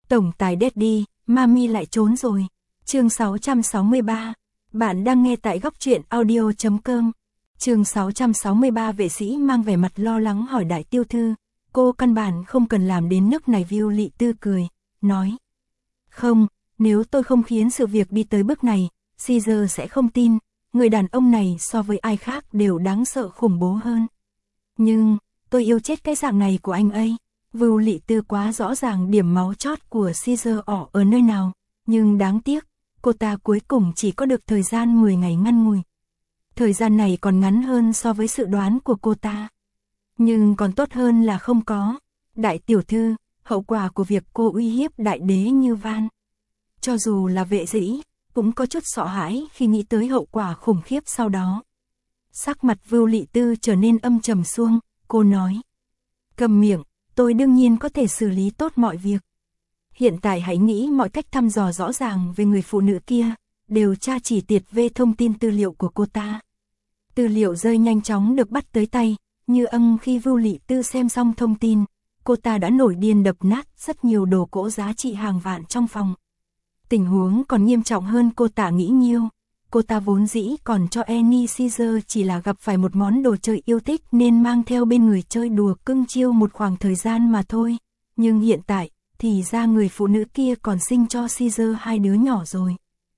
Tổng tài Daddy, Mami lại trốn rồi. Chương 663. Bạn đang nghe tại góc truyện audio.com. Chương 663. Vệ sĩ mang vẻ mặt lo lắng hỏi đại tiểu thư. Cô căn bản không cần làm đến nước này. Viu Lị Tư cười, nói. Không, nếu tôi không khiến sự việc đi tới bước này, Caesar sẽ không tin. Người đàn ông này so với ai khác đều đáng sợ khủng bố hơn. Nhưng, tôi yêu chết cái dạng này của anh ấy. Viu Lị Tư quá rõ ràng điểm máu chót của Caesar ở nơi nào. Nhưng đáng tiếc, cô ta cuối cùng chỉ có được thời gian 10 ngày ngắn ngủi. Thời gian này còn ngắn hơn so với dự đoán của cô ta. Nhưng còn tốt hơn là không có. Đại tiểu thư, hậu quả của việc cô uy hiếp đại đế như Van. Cho dù là vệ sĩ, cũng có chút sợ hãi khi nghĩ tới hậu quả khủng khiếp sau đó. Sắc mặt Viu Lị Tư trở nên âm trầm xuống, cô nói. Cầm miệng, tôi đương nhiên có thể xử lý tốt mọi việc. Hiện tại hãy nghĩ mọi cách thăm dò rõ ràng về người phụ nữ kia, điều tra chỉ tiệt về thông tin tư liệu của cô ta. Tư liệu rơi nhanh chóng được bắt tới tay, như khi Viu Lị Tư xem xong thông tin, cô ta đã nổi điên đập nát rất nhiều đồ cỗ giá trị hàng vạn trong phòng. Tình huống còn nghiêm trọng hơn cô ta nghĩ nhiều. Cô ta vốn dĩ còn cho Annie Caesar chỉ là gặp phải một món đồ chơi yêu thích nên mang theo bên người chơi đùa cưng chiêu một khoảng thời gian mà thôi. Nhưng hiện tại, thì ra người phụ nữ kia còn sinh cho Caesar 2 đứa nhỏ rồi.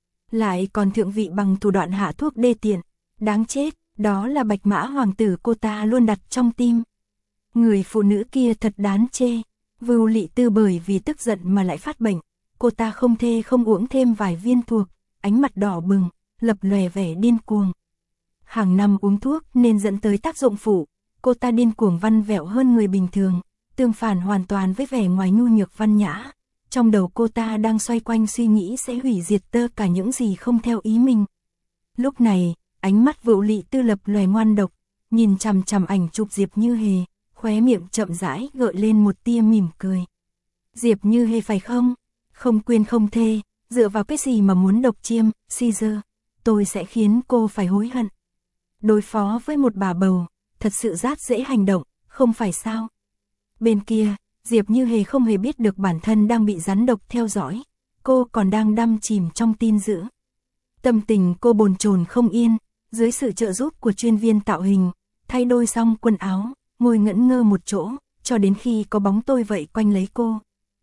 Lại còn thượng vị bằng thủ đoạn hạ thuốc đê tiện. Đáng chết, đó là Bạch Mã hoàng tử cô ta luôn đặt trong tim. Người phụ nữ kia thật đáng chê. Viu Lị Tư bởi vì tức giận mà lại phát bệnh. Cô ta không thể không uống thêm vài viên thuốc, ánh mặt đỏ bừng, lập lòe vẻ điên cuồng. Hàng năm uống thuốc nên dẫn tới tác dụng phụ, cô ta điên cuồng văn vẹo hơn người bình thường, tương phản hoàn toàn với vẻ ngoài nhu nhược văn nhã. Trong đầu cô ta đang xoay quanh suy nghĩ sẽ hủy diệt tất cả những gì không theo ý mình. Lúc này, ánh mắt Viu Lị Tư lập lòe ngoan độc, nhìn chằm chằm ảnh chụp Diệp Như Hề, khóe miệng chậm rãi gợi lên một tia mỉm cười. Diệp Như Hề phải không? Không quên không thê, dựa vào cái gì mà muốn độc chiêm, Caesar, tôi sẽ khiến cô phải hối hận. Đối phó với một bà bầu, thật sự rất dễ hành động, không phải sao? Bên kia, Diệp Như Hề không hề biết được bản thân đang bị rắn độc theo dõi, cô còn đang đắm chìm trong tin dữ. Tâm tình cô bồn chồn không yên, dưới sự trợ giúp của chuyên viên tạo hình, thay đôi xong quần áo, ngồi ngẩn ngơ một chỗ, cho đến khi có bóng tôi vây quanh lấy cô.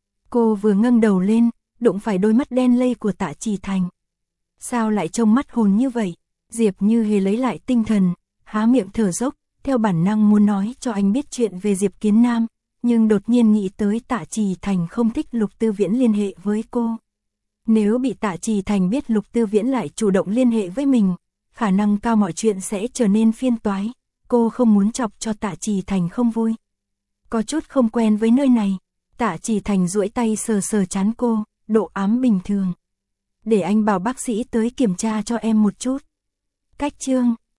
Cô vừa ngẩng đầu lên, đụng phải đôi mắt đen lây của Tạ Chỉ Thành. Sao lại trông mắt hồn như vậy? Diệp Như Hề lấy lại tinh thần, há miệng thở dốc, theo bản năng muốn nói cho anh biết chuyện về Diệp Kiến Nam, nhưng đột nhiên nghĩ tới Tạ Chỉ Thành không thích Lục Tư Viễn liên hệ với cô. Nếu bị Tạ Chỉ Thành biết Lục Tư Viễn lại chủ động liên hệ với mình, khả năng cao mọi chuyện sẽ trở nên phiền toái. Cô không muốn chọc cho Tạ Chỉ Thành không vui. Có chút không quen với nơi này. Tạ Chỉ Thành duỗi tay sờ sờ trán cô, độ ám bình thường. Để anh bảo bác sĩ tới kiểm tra cho em một chút. Cách chương